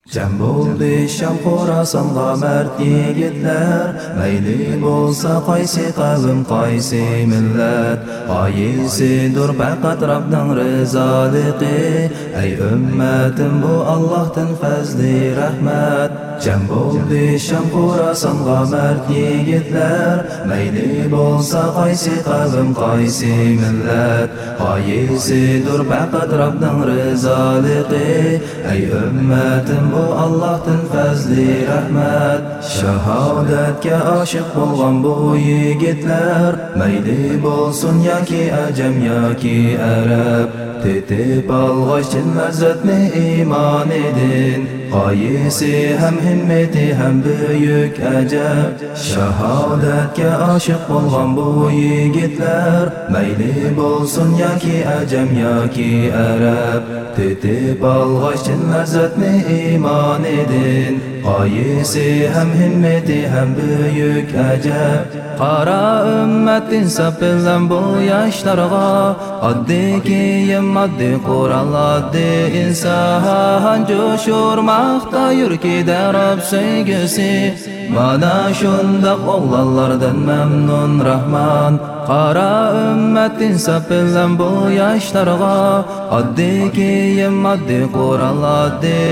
Cem bo'ldi Sham Xorasonga mard yigitlar, mayli bo'lsa qaysi qavm qaysi millat, qaysidir faqat Rabbning rizoligi. Ey ummatim, bu Allohdan fazli rahmat. Cem bo'ldi Sham Xorasonga mard yigitlar, mayli bo'lsa qaysi qavm qaysi millat, qaysidir faqat Rabbning rizoligi. Ey ummatim, bu Allohdan fazli rahmat. Shahodatga oshiq bo'lgan bu yigitlar, mayli bo'lsin yoki ajam yoki arab, tetib olg'ochin lazzatni iymon edin, qaysi ham himmati ham buyuk ajab. Shahodatga oshiq bo'lgan bu yigitlar, mayli bo'lsin yoki ajam yoki arab, tetib olg'ochin lazzatni iymon edin, qaysi ham himmati ham buyuk ajab. Qara ummat insof bilan bu yoshlarga, oddiy kiyim oddiy Qur'on oddiy inson, jo'shur maqta yurkida Rabb sevgisi. Mana shundoq o'g'lonlardan mamnun Rahmon. Qara ummat insof bilan bu yoshlarga, oddiy kiyim oddiy Qur'on oddiy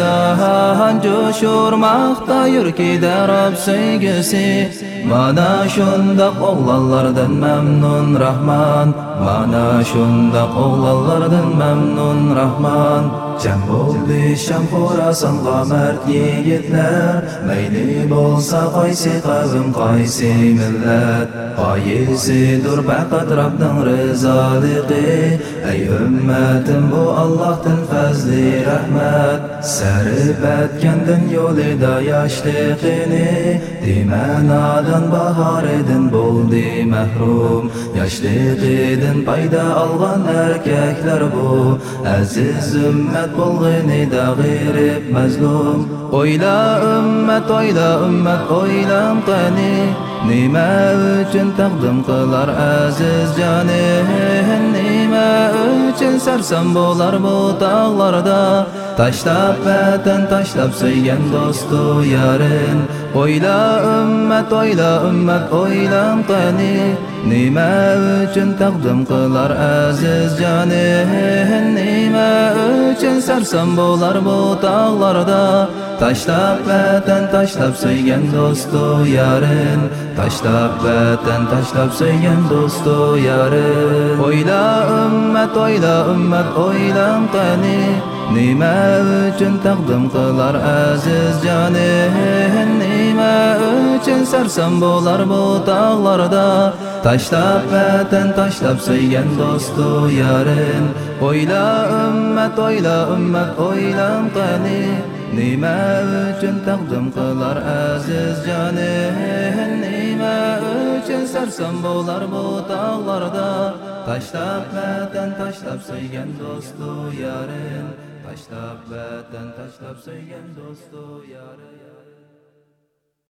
inson, jo'shur maqta yurkida Rabb sevgisi. Mana shundoq o'g'lonlardan mamnun Rahmon, mana shundoq o'g'lonlardan mamnun Rahmon. Cem bo'ldi Sham Xorasonga mard yigitlar, mayli bo'lsa qaysi qavm qaysi millat, qaysidir faqat Rabbning rizoligi. Ey ummatim, bu Allohdan fazli rahmat. Sarib atgandan yo'lida yoshligini, dimanadan bahoridan bo'ldi mahrum. Yoshligidan payda olgan erkaklar bu, aziz ummat bo'lganida g'irib mazlum. O'yla ummat, o'yla ummat, o'ylam qani, nima uchun taqdim qilar aziz jonin, nima uchun sarson bo'lar bu tog'larda, tashlab vatan tashlab suygan do'stu yarin. O'yla ummat, o'yla ummat, o'ylam qani, nima uchun taqdim qilar aziz jonin, nima uchun sarson bo'lar bu tog'larda, tashlab vatan tashlab suygan do'stu yarin, tashlab vatan tashlab suygan do'stu yarin. O'yla ummat, o'yla ummat, o'ylam qani, nima uchun taqdim qilar aziz jonin, nima uchun sarson bo'lar bu tog'larda, tashlab vatan tashlab suygan do'stu yarin. O'yla ummat, o'yla ummat, o'ylam qani, nima uchun taqdim qilar aziz jonin, nima uchun sarson bo'lar bu tog'larda, tashlab vatan tashlab suygan do'stu yarin, tashlab vatan tashlab suygan do'stu yarin.